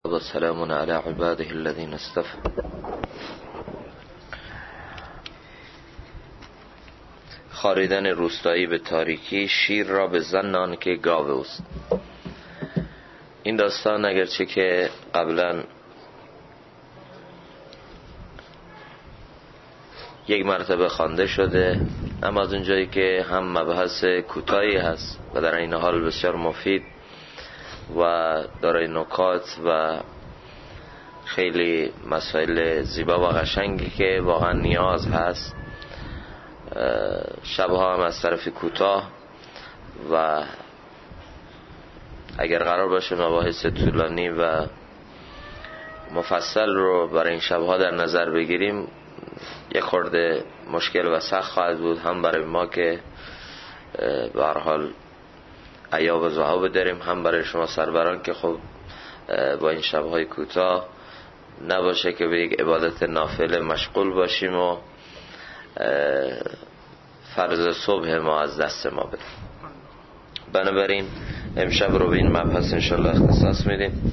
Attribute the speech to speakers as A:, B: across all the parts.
A: و سلام علی عباده الذین اصطفى. خاریدن روستایی به تاریکی، شیر را به زنان که گاو اوست. این داستان اگرچه که قبلا یک مرتبه خوانده شده، اما از اونجایی که هم مبحث کوتاهی هست و در این حال بسیار مفید و دارای نکات و خیلی مسائل زیبا و قشنگی که واقعا نیاز هست، شبها هم از طرف کوتاه و اگر قرار باشه مباحث طولانی و مفصل رو برای این شبها در نظر بگیریم، یک خورده مشکل و سخت خواهد بود، هم برای ما که به هر حال عیاب و ذهاب داریم، هم برای شما سربران که خب با این شبهای کوتاه نباشه که به یک عبادت نافله مشغول باشیم و فرض صبح ما از دست ما بده. بنابراین امشب رو به این مبحث انشالله اختصاص میدیم.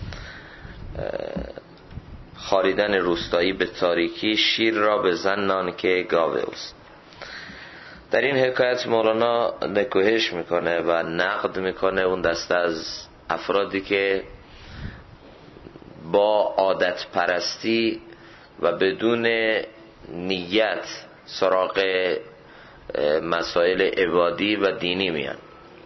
A: خاریدن روستایی به تاریکی، شیر را به زنان که گاو اوست. در این حکایت مولانا نکوهش میکنه و نقد میکنه اون دسته از افرادی که با عادت پرستی و بدون نیت سراغ مسائل عبادی و دینی میان.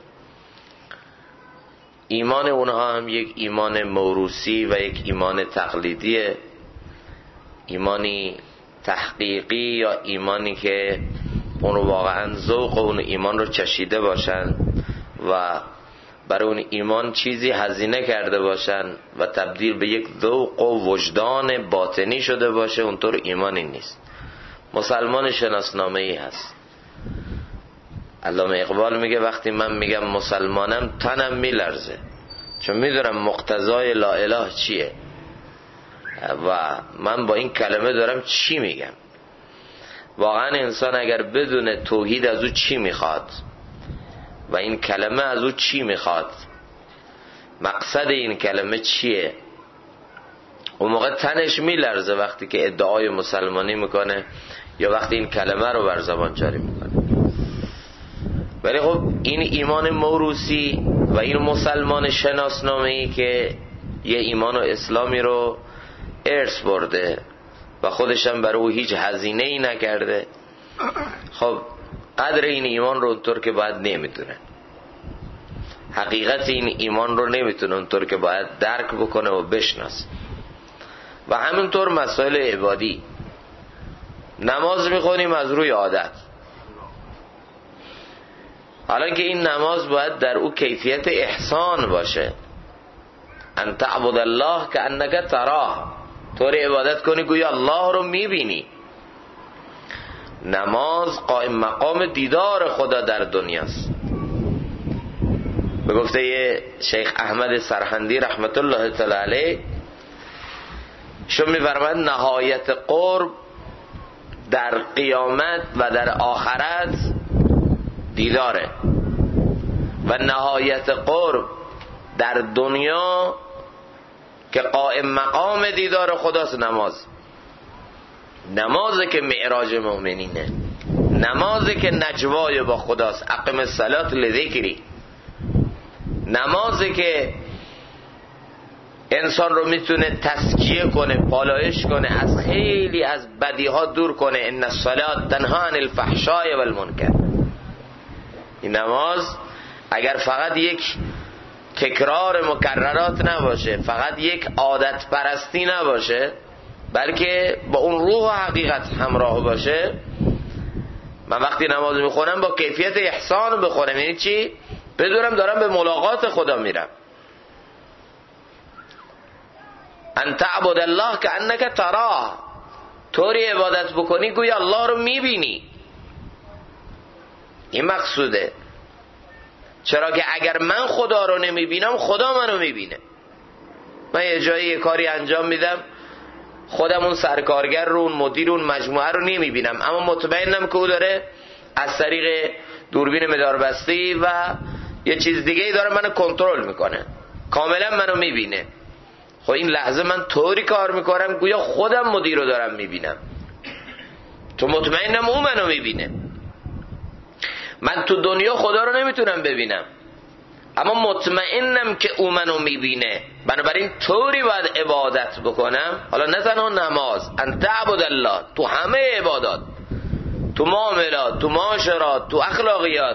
A: ایمان اونها هم یک ایمان موروثی و یک ایمان تقلیدیه، ایمانی تحقیقی یا ایمانی که اون رو واقعا ذوق اون ایمان رو چشیده باشن و برای اون ایمان چیزی هزینه کرده باشن و تبدیل به یک ذوق و وجدان باطنی شده باشه، اونطور ایمانی نیست. مسلمان شناسنامه‌ای هست. علامه اقبال میگه وقتی من میگم مسلمانم تنم میلرزه، چون میدونم مقتضای لا اله چیه و من با این کلمه دارم چی میگم. واقعا انسان اگر بدون توحید از او چی میخواد و این کلمه از او چی میخواد، مقصد این کلمه چیه، اون موقع تنش میلرزه وقتی که ادعای مسلمانی میکنه یا وقتی این کلمه رو بر زبان جاری میکنه. ولی خب این ایمان موروثی و این مسلمان شناسنامه‌ای که یه ایمان و اسلامی رو ارث برده و خودشم برای او هیچ هزینه‌ای نکرده، خب قدر این ایمان رو اونطور که باید نمیدونه، حقیقت این ایمان رو نمیتونه اونطور که باید درک بکنه و بشناسه. و همینطور مسائل عبادی، نماز میخونیم از روی عادت، حالا که این نماز باید در او کیفیت احسان باشه، ان تعبد الله کأنک تراه، طوری عبادت کنی گویا الله رو میبینی. نماز قائم مقام دیدار خدا در دنیاست. به گفته شیخ احمد سرهندی رحمت الله تعالی علیه، شما می‌فرمایند نهایت قرب در قیامت و در آخرت دیداره و نهایت قرب در دنیا که قائم مقام دیدار خداست نمازه که معراج مؤمنینه، نمازه که نجوای با خداست، اقم الصلاة لذکری، نمازه که انسان رو میتونه تزکیه کنه، پالایش کنه، از خیلی از بدیها دور کنه. ان الصلاة تنها عن الفحشاء والمنکر. این نماز اگر فقط یک تکرار مکررات نباشه، فقط یک عادت پرستی نباشه، بلکه با اون روح و حقیقت همراه باشه، من وقتی نماز میخونم با کیفیت احسان بخونم. یعنی چی؟ بدونم دارم به ملاقات خدا میرم. ان تعبد الله کأنک تراه، طوری عبادت بکنی گویا الله رو میبینی. این مقصوده. چرا که اگر من خدا رو نمیبینم خدا منو میبینه. من یه جایی یه کاری انجام میدم، خودم اون سرکارگر رو، اون مدیر، اون مجموعه رو نمیبینم، اما مطمئنم که او داره از طریق دوربین مداربستی و یه چیز دیگه ای داره منو کنترل میکنه، کاملا منو میبینه. خب این لحظه من طوری کار میکنم گویا خودم مدیر رو دارم میبینم، تو مطمئنم اون منو میبینه. من تو دنیا خدا رو نمیتونم ببینم اما مطمئنم که او منو میبینه، بنابراین طوری باید عبادت بکنم، حالا نه تنها نماز، ان تعبد الله، تو همه عبادات، تو معاملات، تو معاشرات، تو اخلاقیات،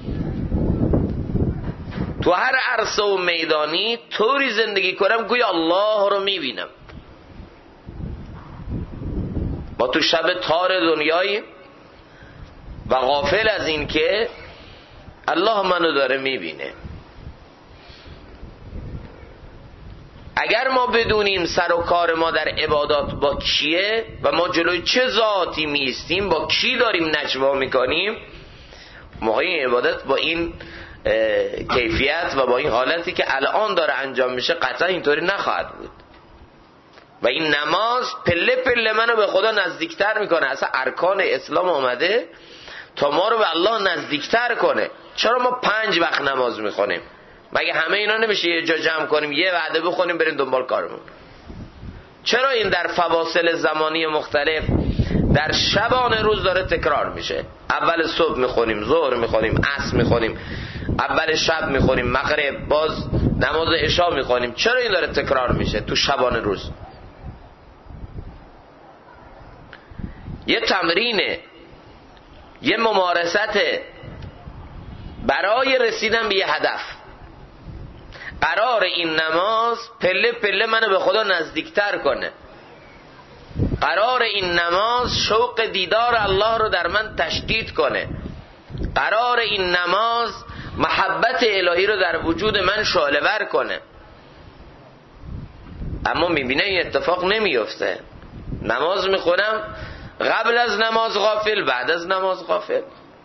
A: تو هر عرصه و میدانی طوری زندگی کنم گویا الله رو میبینم. ما تو شب تار دنیایی و غافل از این که الله منو داره میبینه. اگر ما بدونیم سر و کار ما در عبادات با کیه و ما جلوی چه ذاتی میستیم، با کی داریم نجوا میکنیم، موقع این عبادت با این کیفیت و با این حالتی که الان داره انجام میشه قطعا اینطوری نخواهد بود. و این نماز پله پله منو به خدا نزدیکتر میکنه. اصلا ارکان اسلام آمده تا ما رو به الله نزدیکتر کنه. چرا ما 5 وقت نماز میخونیم؟ مگه همه اینا نمیشه یه جا جمع کنیم یه وعده بخونیم بریم دنبال کارمون؟ چرا این در فواصل زمانی مختلف در شبانه روز داره تکرار میشه؟ اول صبح میخونیم، ظهر میخونیم، عصر میخونیم، اول شب میخونیم، مغرب، باز نماز عشا میخونیم. چرا این داره تکرار میشه تو شبانه روز؟ یه تمرینه، یه ممارست برای رسیدن به یه هدف. قرار این نماز پله پله منو به خدا نزدیکتر کنه. قرار این نماز شوق دیدار الله رو در من تشدید کنه. قرار این نماز محبت الهی رو در وجود من شعله ور کنه. اما میبینه این اتفاق نمیفته. نماز میخونم، قبل از نماز غافل، بعد از نماز غافل.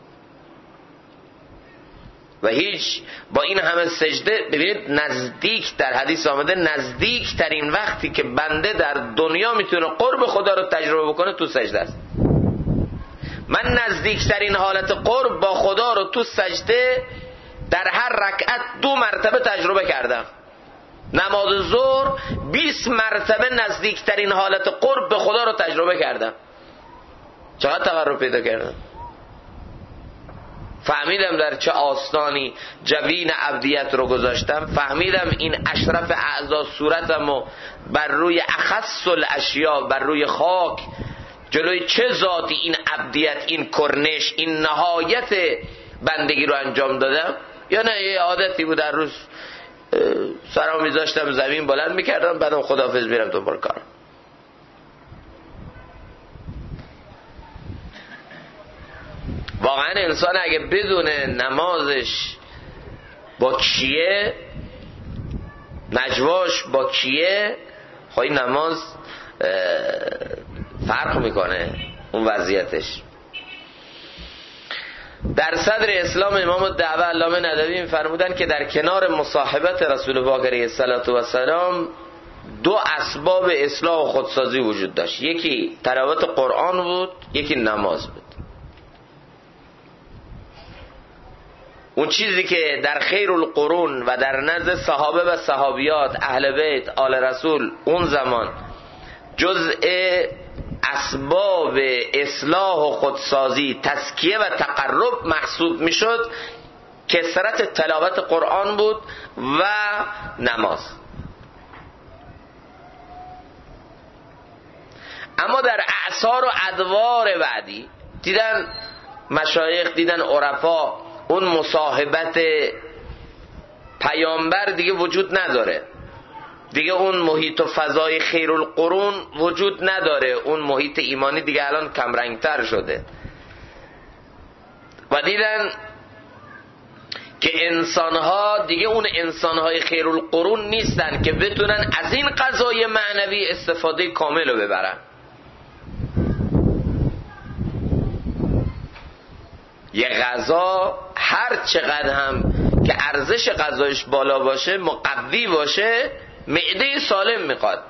A: و هیچ با این همه سجده، ببینید نزدیک، در حدیث آمده نزدیک ترین وقتی که بنده در دنیا میتونه قرب خدا رو تجربه بکنه تو سجده است. من نزدیکترین حالت قرب با خدا رو تو سجده در هر رکعت 2 مرتبه تجربه کردم. نماز ظهر 20 مرتبه نزدیکترین حالت قرب به خدا رو تجربه کردم. چقدر تقرب پیدا کردم؟ فهمیدم در چه آستانی جبین عبدیت رو گذاشتم. فهمیدم این اشرف اعضا صورتم و بر روی اخص الاشیا، بر روی خاک، جلوی چه ذاتی این عبدیت، این کرنش، این نهایت بندگی رو انجام دادم. یا نه یه عادتی بود در روز سرم میذاشتم زمین بلند میکردم بعدم خداحافظ میرم دنبال کارم. واقعا انسان اگه بدونه نمازش با کیه، نجواش با کیه، خواهی نماز فرق میکنه اون وضعیتش. در صدر اسلام امام الدعوه علامه ندوی فرمودن که در کنار مصاحبت رسول پاک علیه السلام 2 اسباب اصلاح و خودسازی وجود داشت. یکی تلاوت قرآن بود، یکی نماز بود. اون چیزی که در خیر القرون و در نزد صحابه و صحابیات، اهل بیت، آل رسول اون زمان جزء اسباب اصلاح و خودسازی، تزکیه و تقرب محسوب میشد، کثرت تلاوت قرآن بود و نماز. اما در اعصار و ادوار بعدی دیدن مشایخ، دیدن عرفا اون مصاحبت پیامبر دیگه وجود نداره، دیگه اون محیط و فضای خیر القرون وجود نداره، اون محیط ایمانی دیگه الان کمرنگتر شده. و دیدن که انسانها دیگه اون انسانهای خیر القرون نیستن که بتونن از این غذای معنوی استفاده کامل رو ببرن. یه غذا هر چقدر هم که ارزش غذایش بالا باشه، مقوی باشه، معده سالم میخواد.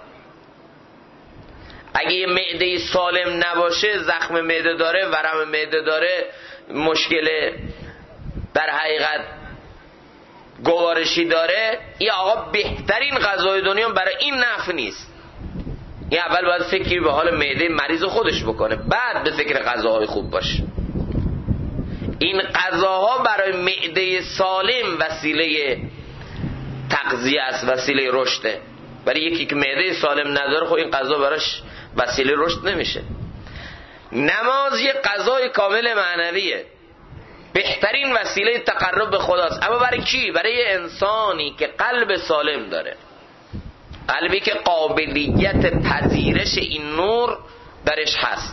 A: اگه یه معده سالم نباشه، زخم معده داره، ورم معده داره، مشکل در حقیقت گوارشی داره، این آقا بهترین غذای دنیا برای این نفع نیست. این اول باید فکری به حال معده مریض خودش بکنه، بعد به فکر غذاهای خوب باشه. این غذاها برای معده سالم وسیله تغذیه است، وسیله رشده. برای یکی که معده سالم نداره خب این غذا براش وسیله رشد نمیشه. نماز یه غذای کامل معنویه، بهترین وسیله تقرب به خداست. اما برای کی؟ برای انسانی که قلب سالم داره، قلبی که قابلیت پذیرش این نور درش هست.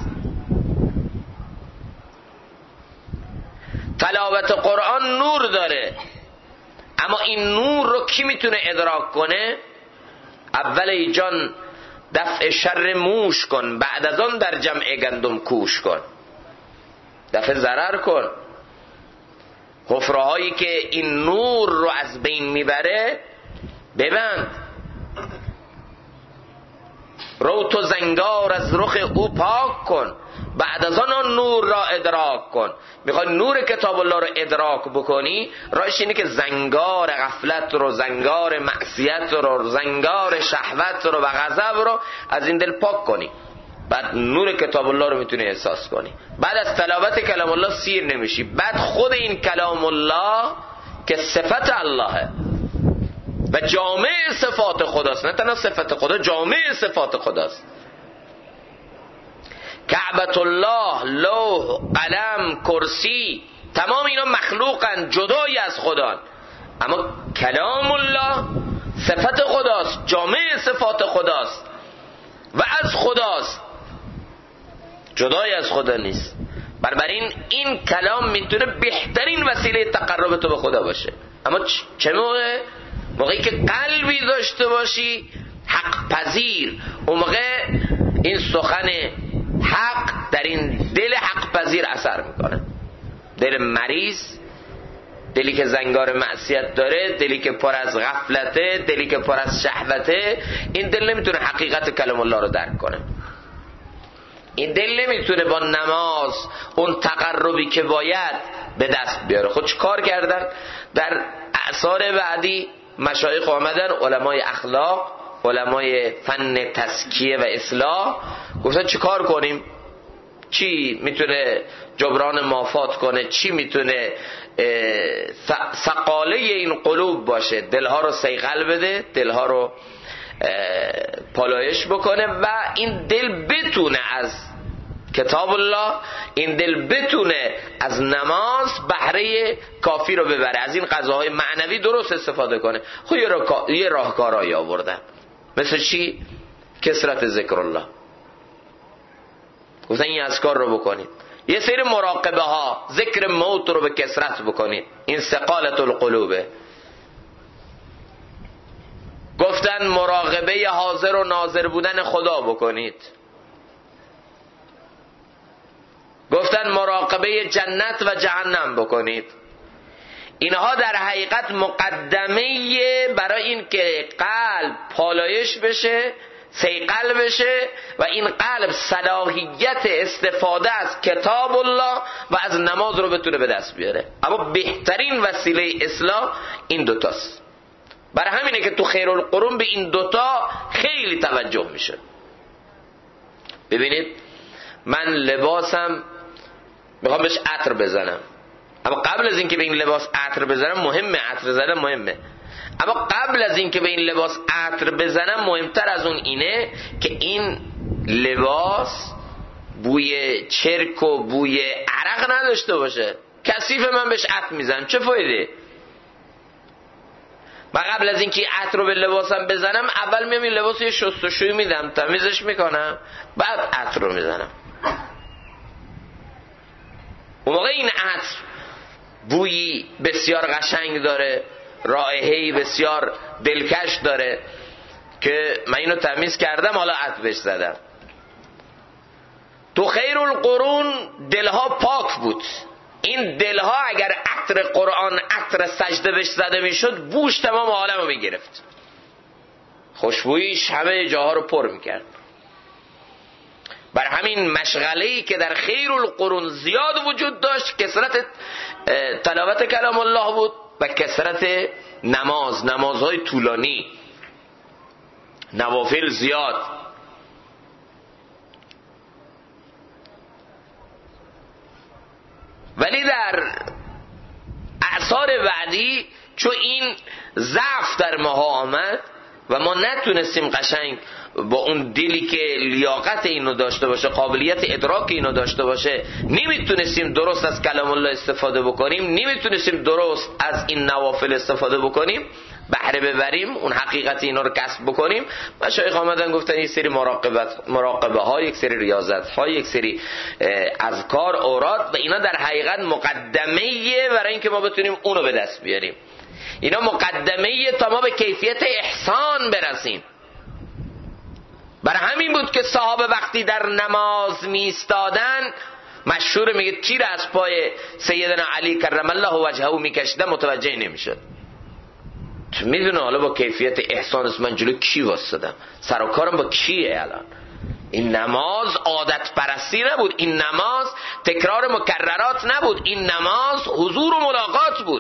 A: تلاوت قرآن نور داره، اما این نور رو کی میتونه ادراک کنه؟ اول ای جان دفع شر موش کن، بعد از آن در جمع گندم کوش کن. دفع ضرر کن. حفره هایی که این نور رو از بین میبره ببند. رو تو زنگار از رخ او پاک کن، بعد از آن نور را ادراک کن. میخوای نور کتاب الله رو ادراک بکنی، راهش اینه که زنگار غفلت رو، زنگار معصیت رو، زنگار شهوت رو و غضب رو از این دل پاک کنی. بعد نور کتاب الله رو میتونی احساس کنی. بعد از تلاوت کلام الله سیر نمیشی. بعد خود این کلام الله که صفت اللهه و جامع صفات خداست، نه تنها صفت خدا، جامع صفات خداست. کعبت الله، لوح، قلم، کرسی، تمام اینا مخلوقن، جدایی از خدا. اما کلام الله صفت خداست، جامع صفات خداست و از خداست، جدای از خدا نیست. بنابراین این کلام میتونه بهترین وسیله تقرب تو به خدا باشه. اما چه موقع؟ موقعی که قلبی داشته باشی حق پذیر، اون موقع این سخن حق در این دل حق پذیر اثر میکنه. دل مریض، دلی که زنگار معصیت داره، دلی که پر از غفلته، دلی که پر از شهوته، این دل نمیتونه حقیقت کلام الله رو درک کنه. این دل نمیتونه با نماز اون تقربی که باید به دست بیاره. خود چه کار کردن؟ در اعصار بعدی مشایخ آمدن، علمای اخلاق، علمای فن تزکیه و اصلاح، گفتن چه کار کنیم؟ چی میتونه جبران مافات کنه؟ چی میتونه ثقاله این قلوب باشه؟ دلها رو صیقل بده، دلها رو پالایش بکنه و این دل بتونه از کتاب الله، این دل بتونه از نماز بهره کافی رو ببره، از این غذاهای معنوی درست استفاده کنه. خب یه راهکارایی آوردن. مثل چی؟ کثرت ذکر الله. گفتن این اذکار رو بکنید. یه سری مراقبه ها، ذکر موت رو به کثرت بکنید، این ثقالت القلوبه. گفتن مراقبه حاضر و ناظر بودن خدا بکنید. گفتن مراقبه جنت و جهنم بکنید. اینها در حقیقت مقدمه برای این که قلب پالایش بشه، صیقل بشه و این قلب صلاحیت استفاده از کتاب الله و از نماز رو بتونه به دست بیاره. اما بهترین وسیله اصلاح این دوتاست. برای همینه که تو خیرالقرون به این دوتا خیلی توجه میشه. ببینید من لباسم میخوام بهش عطر بزنم، اما قبل از اینکه به این لباس عطر بزنم مهمه، عطر زدن مهمه، اما قبل از اینکه به این لباس عطر بزنم مهمتر از اون اینه که این لباس بوی چرک و بوی عرق نداشته باشه. کثیف من بهش عطر میزنم، چه فایده؟ من قبل از اینکه عطر رو به لباسم بزنم اول میام این لباس یه شستشویی میدم، تمیزش میکنم، بعد عطر رو میزنم. اون موقع این عطر بویی بسیار قشنگ داره، رائحه‌ای بسیار دلکش داره که من اینو تمیز کردم، حالا عطر بهش زدم. تو خیرالقرون دلها پاک بود. این دلها اگر عطر قرآن، عطر سجده بهش زده میشد، بوش تمام عالم رو میگرفت، خوشبوییش همه جاها رو پر میکرد. بر همین مشغله‌ای که در خیرالقرون زیاد وجود داشت، کثرت تلاوت کلام الله بود و کثرت نمازهای طولانی، نوافل زیاد. ولی در اعصار بعدی چون این ضعف در ما آمد و ما نتونستیم قشنگ با اون دلی که لیاقت اینو داشته باشه، قابلیت ادراک اینو داشته باشه، نمیتونستیم درست از کلام الله استفاده بکنیم، نمیتونستیم درست از این نوافل استفاده بکنیم، بهره ببریم، اون حقیقت اینا رو کسب بکنیم. مشایخ آمدن گفتن یک سری مراقبه ها، یک سری ریاضت ها، یک سری اذکار، اوراد و اینا در حقیقت مقدمه برای اینکه ما بتونیم اونو به دست بیاریم. اینا مقدمه تا ما به کیفیت احسان برسیم. برای همین بود که صحابه وقتی در نماز می ایستادن، مشهور میگه تیر از پای سیدنا علی کرم الله وجهه میکشیده متوجه نمیشد. تو میدونه حالا با کیفیت احسان من جلو کی واسدم، سر و کارم با کیه الان. این نماز عادت پرستی نبود، این نماز تکرار مکررات نبود، این نماز حضور و ملاقات بود.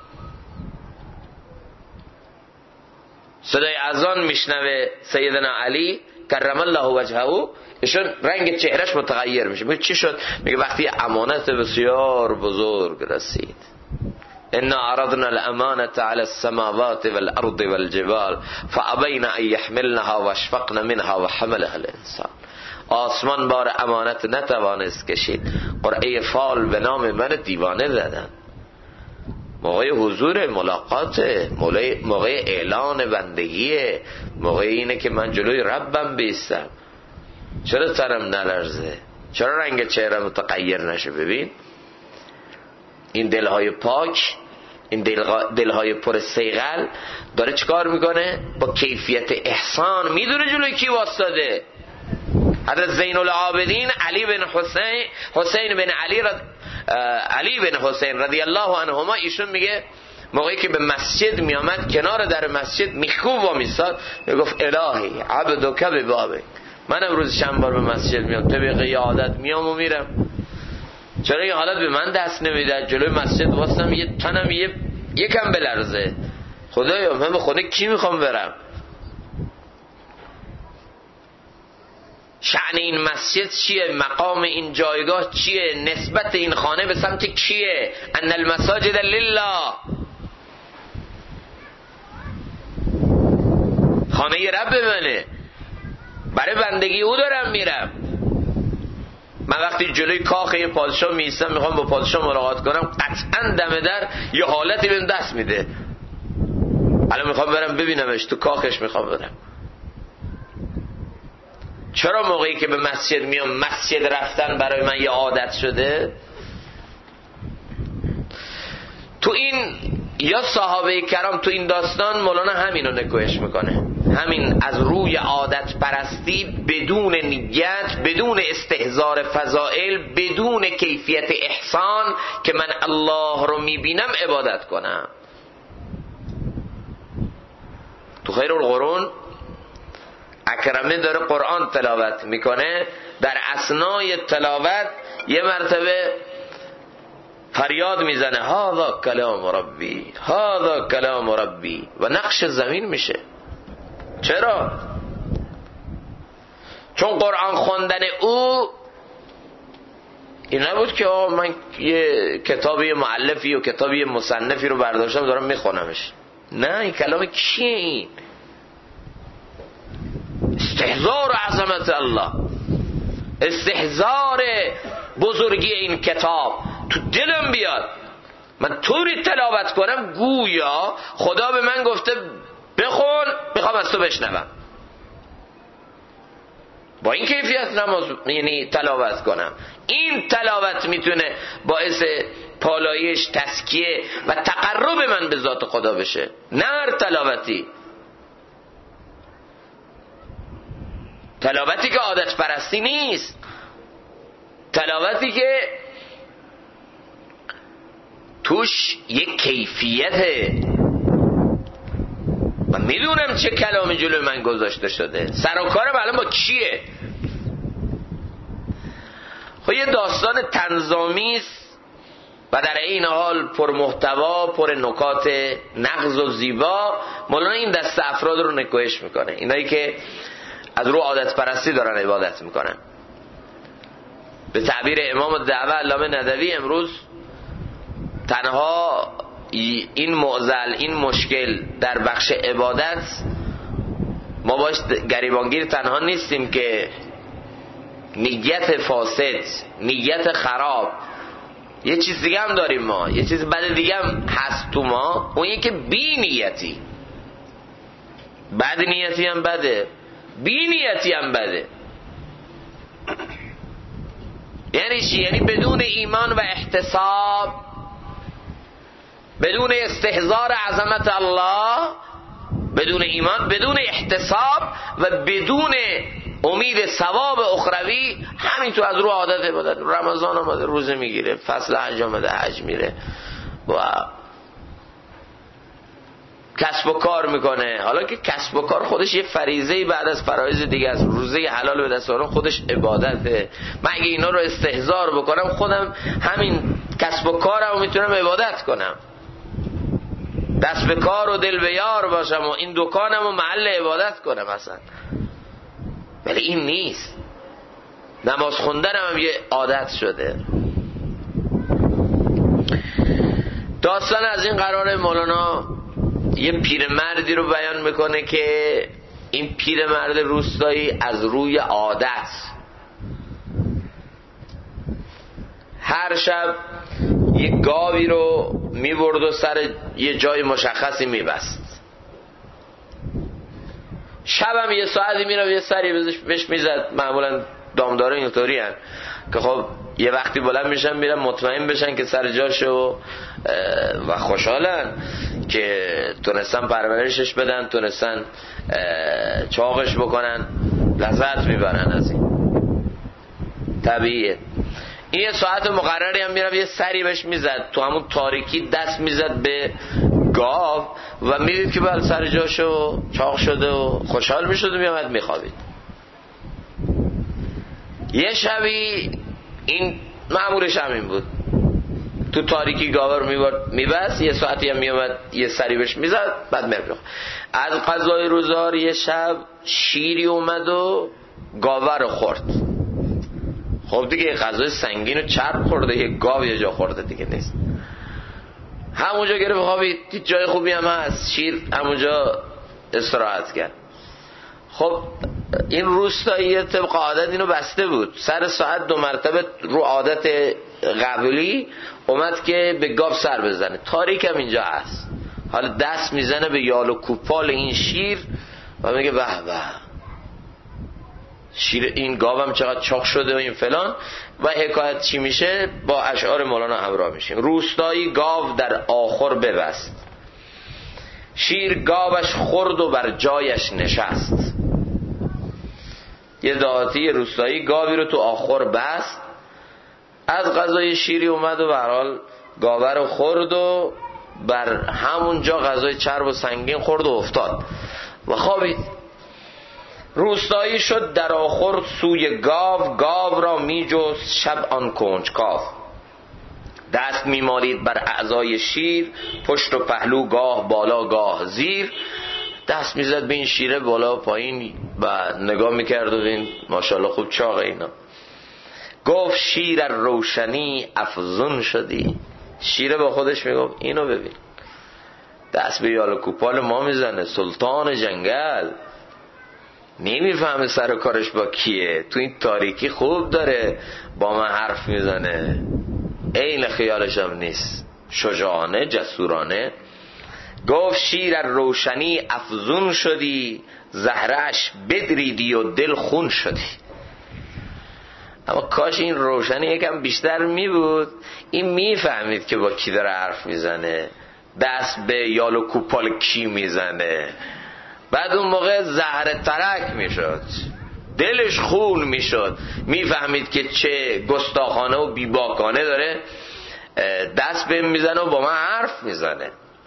A: صدای اذان میشنوه سیدنا علی کرم الله وجهه، ایشون رنگ چهرش متغیر میشه. میگه چی شد؟ میگه وقتی امانت بسیار بزرگ رسید، انا عرضنا الامانه على السماوات والارض والجبال فابين ان يحملنها واشفقن منها وحملها الانسان. آسمان بار امانت نتوانست کشید، قرعه فال به نام من دیوانه زدن. موقع حضور ملاقاته، موقع اعلان بندگیه، موقع اینه که من جلوی ربم بیستم. چرا سرم نلرزه؟ چرا رنگ چهره متغیر نشه؟ ببین این دلهای پاک، این دلهای پر صیقل داره چیکار میکنه؟ با کیفیت احسان میدونه جلوی کی واسطاده. حضرت زین العابدین حسین بن علی بن حسین رضی الله عنهما، ایشون میگه موقعی که به مسجد میامد کنار در مسجد میخکوب و میستاد، میگفت الهی عبدک ببابک، من امروز چند بار به مسجد میام، طبق عادت میام و میرم، چرا این حالت به من دست نمیده؟ جلوی مسجد واسم یه تنم یکم بلرزه، خدایا من به خونه کی میخوام برم؟ شأن این مسجد چیه؟ مقام این جایگاه چیه؟ نسبت این خانه به سمت کیه؟ ان المساجد لله، خانه رب منه، برای بندگی او دارم میرم. من وقتی جلوی کاخ یه پادشاه میستم میخوام با پادشاه ملاقات کنم، قطعا دم در یه حالتی بهم دست میده، الان میخوام برم ببینمش، تو کاخش میخوام برم. چرا موقعی که به مسجد میام، مسجد رفتن برای من یه عادت شده؟ تو این یا صحابه کرام تو این داستان مولانا همینو نگوش میکنه، همین از روی عادت پرستی بدون نیت، بدون استحضار فضائل، بدون کیفیت احسان که من الله رو میبینم عبادت کنم. تو خیر القرون اکرمه داره قرآن تلاوت میکنه، در اثنای تلاوت یه مرتبه فریاد میزنه هذا کلام ربی، هذا کلام ربی، و نقش زمین میشه. چرا؟ چون قرآن خوندن او این نبود که من یه کتابی مؤلفی و کتابی مصنفی رو برداشتم دارم میخونمش. نه، این کلام کیه؟ این استحضار عظمت الله، استحضار بزرگی این کتاب تو دلم بیاد، من طوری تلاوت کنم گویا خدا به من گفته بخون، میخوام از تو بشنوم. با این کیفیت نماز یعنی تلاوت کنم. این تلاوت میتونه باعث پالایش، تزکیه و تقرب من به ذات خدا بشه، نه هر تلاوتی. تلاوتی که عادت پرستی نیست، تلاوتی که توش یک کیفیته. من میدونم چه کلامی جلوی من گذاشته شده، سر و کارم الان با کیه. خب یه داستان طنزآمیز و در این حال پر محتوا، پر نکات نغز و زیبا. مولانا این دست افراد رو نکوهش میکنه، اینایی که از رو عادت پرستی دارن عبادت میکنن. به تعبیر امام الدعوه علامه ندوی، امروز تنها این معضل، این مشکل در بخش عبادت ما باش گریبانگیر تنها نیستیم که نیت فاسد، نیت خراب، یه چیز دیگه هم داریم ما، یه چیز بد دیگه هم هست تو ما، اون یکی بی نیتی. بد نیتی هم بده، بی نیتی هم بده. یعنی چی؟ یعنی بدون ایمان و احتساب، بدون استحضار عظمت الله، بدون ایمان، بدون احتساب و بدون امید ثواب اخروی، همین تو از رو عادت عبادت. رمضان آمده روزه میگیره، فصل حج آمده حج میره و کسب و کار میکنه. حالا که کسب و کار خودش یه فریضه‌ای بعد از فرایض دیگه است، روزه حلال به دست آوردن خودش عبادته. من اگه اینا رو استحضار بکنم، خودم همین کسب و کارم میتونم عبادت کنم، دست به کار و دل به یار باشم و این دکانم و محل عبادت کنم اصلا. ولی این نیست. نماز خوندن هم یه عادت شده. داستان از این قرار مولانا یه پیرمردی رو بیان میکنه که این پیرمرد روستایی از روی عادت هر شب یه گاوی رو میبرد و سر یه جای مشخصی میبست. شب هم یه ساعتی میره یه سری بهش میزد. معمولا دامدارا اینطوری هن که خب یه وقتی بلند میشن میرن مطمئن بشن که سر جاشه و خوشحالن که تونستن پرورشش بدن، تونستن چاقش بکنن، لذت میبرن از این. طبیعیه. این یه ساعت مقرری هم میرم یه سری بهش میزد، تو همون تاریکی دست میزد به گاو و میدید که بله سر جاشو چاق شده و خوشحال میشد و میامد میخوابید. یه شبی این مأمورش همین بود، تو تاریکی گاوه رو میبست، یه ساعتی هم میامد یه سری بهش میزد، بعد میرفت. از قضای روزگار یه شب شیری اومد و گاوه رو خورد. خب دیگه غذای سنگین و چرب خورده، یه گاو یه جا خورده دیگه نیست. همونجا گرفت خوابید، هیچ جای خوبی هم هست، شیر همونجا استراحت کرد. خب این روستایی طبق عادت اینو بسته بود، سر ساعت 2 مرتبه رو عادت قبلی اومد که به گاو سر بزنه. تاریک هم اینجا هست. حالا دست میزنه به یال و کوپال این شیر و میگه به به شیر این گاوم چقدر چاق شده و این فلان و حکایت چی میشه با اشعار مولانا همراه میشیم. روستایی گاو در آخر ببست، شیر گاوش خورد و بر جایش نشست. یه دهاتی روستایی گاوی رو تو آخر بست، از غذای شیری اومد و به هر حال گاوه رو خورد و بر همون جا غذای چرب و سنگین خورد و افتاد و خوابید. روستایی شد در آخر سوی گاو، گاو را می جست شب آن کنجکاو. دست می مالید بر اعضای شیر، پشت و پهلو گاه بالا گاه زیر. دست می زد به این شیره بالا پایین و نگاه می کرد و این ماشاءالله خوب چاقه اینا. گفت شیر روشنی افزون شدی. شیره با خودش می گفت اینو ببین، دست به یال و کوپال ما میزنه، سلطان جنگل، نمیفهمه سر و کارش با کیه، تو این تاریکی خوب داره با من حرف میزنه، عین خیالش هم نیست، شجاعانه جسورانه. گفت شیر روشنی افزون شدی، زهرش بدریدی و دل خون شدی. اما کاش این روشنی یکم بیشتر می بود، این میفهمید که با کی داره حرف میزنه، دست به یال و کوپال کی میزنه. بعد اون موقع زهر ترک میشد، دلش خون میشد، میفهمید که چه گستاخانه و بیباکانه داره دست به میزنه و با من حرف میزنه.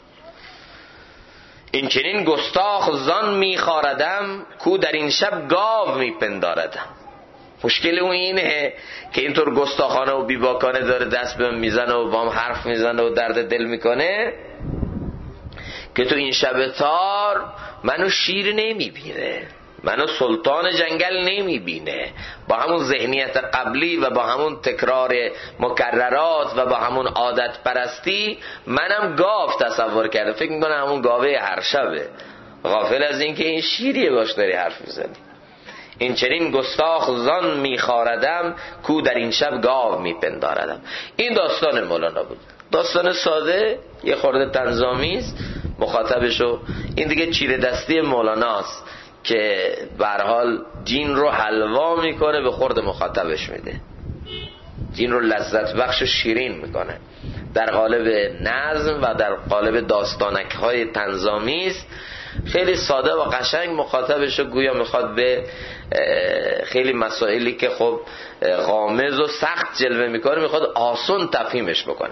A: این چنین گستاخ زان میخاردم، کو در این شب گاو میپنداردم. مشکل اون اینه که اینطور گستاخانه و بیباکانه داره دست به میزنه و با هم حرف میزنه و درد دل میکنه که تو این شب تار منو شیر نمیبینه، منو سلطان جنگل نمیبینه، با همون ذهنیت قبلی و با همون تکرار مکررات و با همون عادت پرستی منم گاو تصور کرده، فکر میکنه همون گاوه هر شبه، غافل از این که این شیریه باش داری حرف میزنی. این چنین گستاخ زان میخاردم کو در این شب گاو میپنداردم. این داستان مولانا بود، داستان ساده، یه خورده طنزآمیز. مخاطبشو این دیگه چیره دستی مولاناست که به هر حال دین رو حلوا میکنه به خورد مخاطبش میده، دین رو لذت بخش و شیرین میکنه در قالب نظم و در قالب داستانک های طنزآمیز. خیلی ساده و قشنگ مخاطبشو گویا میخواد به خیلی مسائلی که خب غامض و سخت جلوه میکنه میخواد آسان تفهیمش بکنه.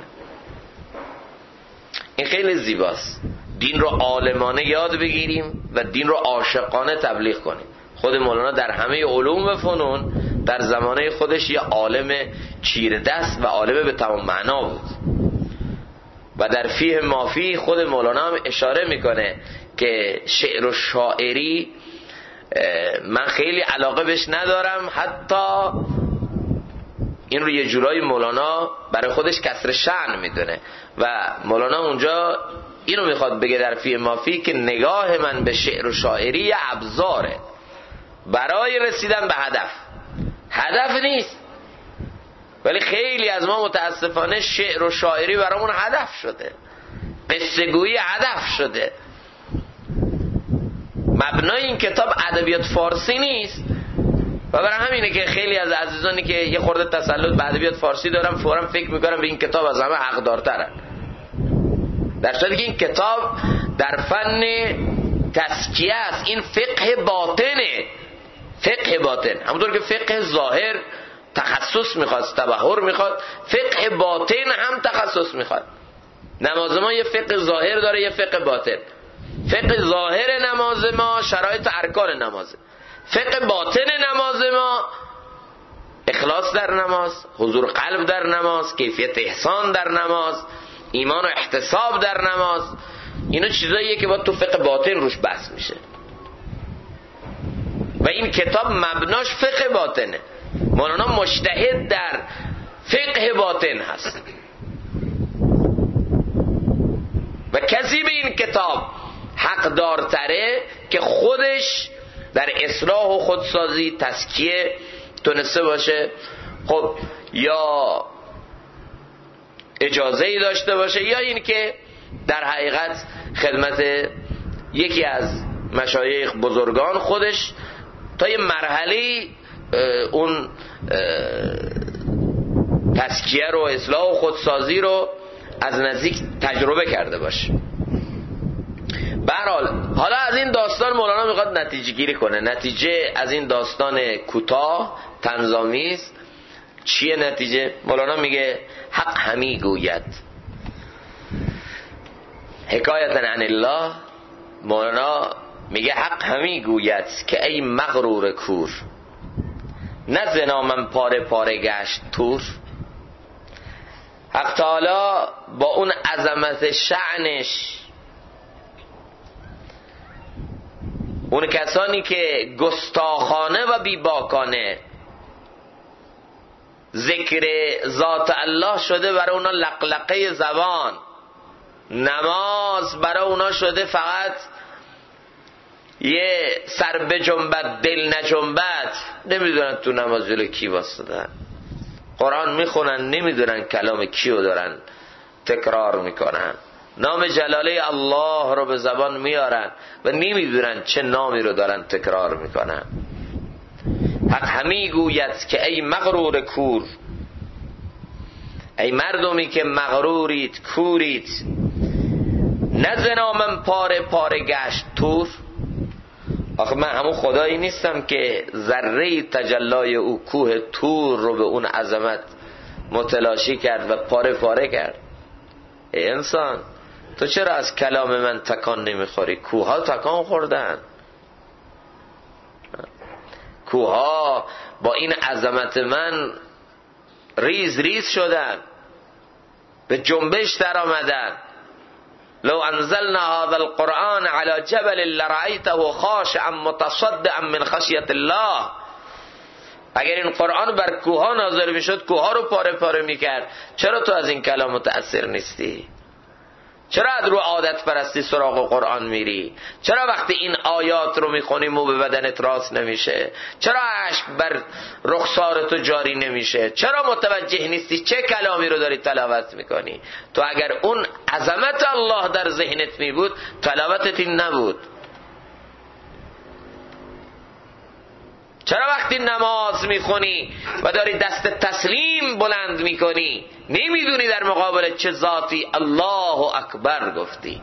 A: این خیلی زیباست. دین رو عالمانه یاد بگیریم و دین رو عاشقانه تبلیغ کنیم. خود مولانا در همه علوم و فنون در زمانه خودش یه عالم چیره دست و عالم به تمام معنا بود و در فیه مافی خود مولانا هم اشاره میکنه که شعر و شاعری من خیلی علاقه بهش ندارم، حتی این رو یه جورایی مولانا برای خودش کسر شأن میدونه و مولانا اونجا اینو میخواد بگه در فیه مافی که نگاه من به شعر و شاعری ابزاره برای رسیدن به هدف نیست. ولی خیلی از ما متاسفانه شعر و شاعری برامون هدف شده، قصه گویی هدف شده. مبنای این کتاب ادبیات فارسی نیست و برای همینه که خیلی از عزیزانی که یه خورده تسلط به ادبیات فارسی دارن فوراً فکر میکنن به این کتاب از همه حقدارترن، در صورتی که این کتاب در فن تزکیه است. این فقه باطنه، فقه باطن. همونطور که فقه ظاهر تخصص میخواد، تبحر میخواد، فقه باطن هم تخصص میخواد. نماز ما یه فقه ظاهر داره، یه فقه باطن. فقه ظاهر نماز ما شرایط ارکان نمازه، فقه باطن نماز ما اخلاص در نماز، حضور قلب در نماز، کیفیت احسان در نماز، ایمان و احتساب در نماز. اینا چیزاییه که باید تو فقه باطن روش بحث میشه و این کتاب مبناش فقه باطنه. مولانا مجتهد در فقه باطن هست و کسی به این کتاب حقدارتره که خودش در اصلاح و خودسازی تزکیه تونسته باشه، خب یا اجازه‌ای داشته باشه یا این که در حقیقت خدمت یکی از مشایخ بزرگان خودش تا یه مرحله اون تزکیه رو، اصلاح و خودسازی رو از نزدیک تجربه کرده باشه. به هر حال حالا از این داستان مولانا میخواد نتیجه گیری کنه. نتیجه از این داستان کوتاه طنزآمیز چیه؟ نتیجه مولانا میگه حق همی گوید حکایتا عن الله. مولانا میگه حق همی گوید که ای مغرور کور، نه زنامم پاره پاره گشت تور. حق تعالی با اون عظمت شأنش اون کسانی که گستاخانه و بیباکانه ذکر ذات الله شده برای اونا لقلقه زبان، نماز برای اونا شده فقط یه سر بجنبد دل نجنبد، نمیدونن تو نماز جلوی کی واسطن، قرآن میخونن نمیدونن کلام کیو دارن تکرار میکنن، نام جلاله الله رو به زبان میارن و نمیدونن چه نامی رو دارن تکرار میکنن. حق همی گوید که ای مغرور کور، ای مردمی که مغرورید کورید، نه زنامم پاره پاره گشت تور. آخه من همون خدایی نیستم که ذره تجلای او کوه تور رو به اون عظمت متلاشی کرد و پاره پاره کرد. ای انسان تو چرا از کلام من تکان نمیخوری؟ کوه ها تکان خوردن، کوها با این عظمت من ریز ریز شدن، به جنبش در آمدن. لو انزلنا هذا القرآن على جبل لرأيته خاشعا متصدعا من خشیة الله. اگر این قرآن بر کوها نازل میشد کوها رو پاره پاره میکرد. چرا تو از این کلام متأثر نیستی؟ چرا از رو عادت پرستی سراغ قرآن میری؟ چرا وقتی این آیات رو میخونی مو به بدنت راست نمیشه؟ چرا اشک بر رخسار تو جاری نمیشه؟ چرا متوجه نیستی چه کلامی رو داری تلاوت میکنی؟ تو اگر اون عظمت الله در ذهنت میبود تلاوتت این نبود. چرا وقتی نماز میخونی و داری دست تسلیم بلند میکنی نمیدونی در مقابل چه ذاتی الله اکبر گفتی؟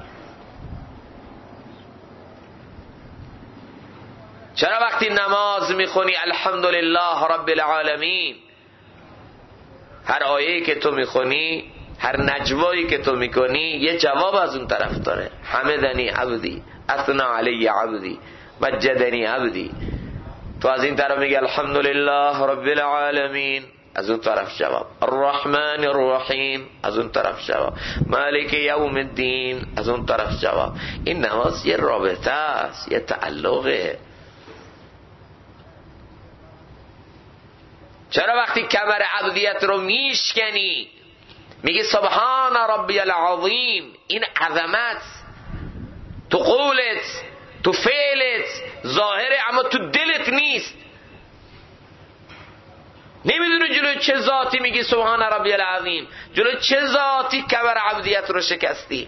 A: چرا وقتی نماز میخونی الحمدلله رب العالمین هر آیه‌ای که تو میخونی، هر نجوایی که تو میکنی یه جواب از اون طرف داره؟ حمدنی عبدی، اثنى علی عبدی، مجدنی عبدی. تو از این طرف میگه الحمدلله رب العالمین، از اون طرف جواب. الرحمن الرحیم، از اون طرف جواب. مالک یوم الدین، از اون طرف جواب. این نماز یه رابطه است، یه تعلقه. چرا وقتی کمر عبدیت رو میشکنی میگی سبحان ربی العظیم؟ این عظمت تو قولت، تو فعلت ظاهره اما تو دلت نیست. نمیدونی جلو چه ذاتی میگی سبحان ربی العظیم، جلو چه ذاتی کمر عبدیت رو شکستی.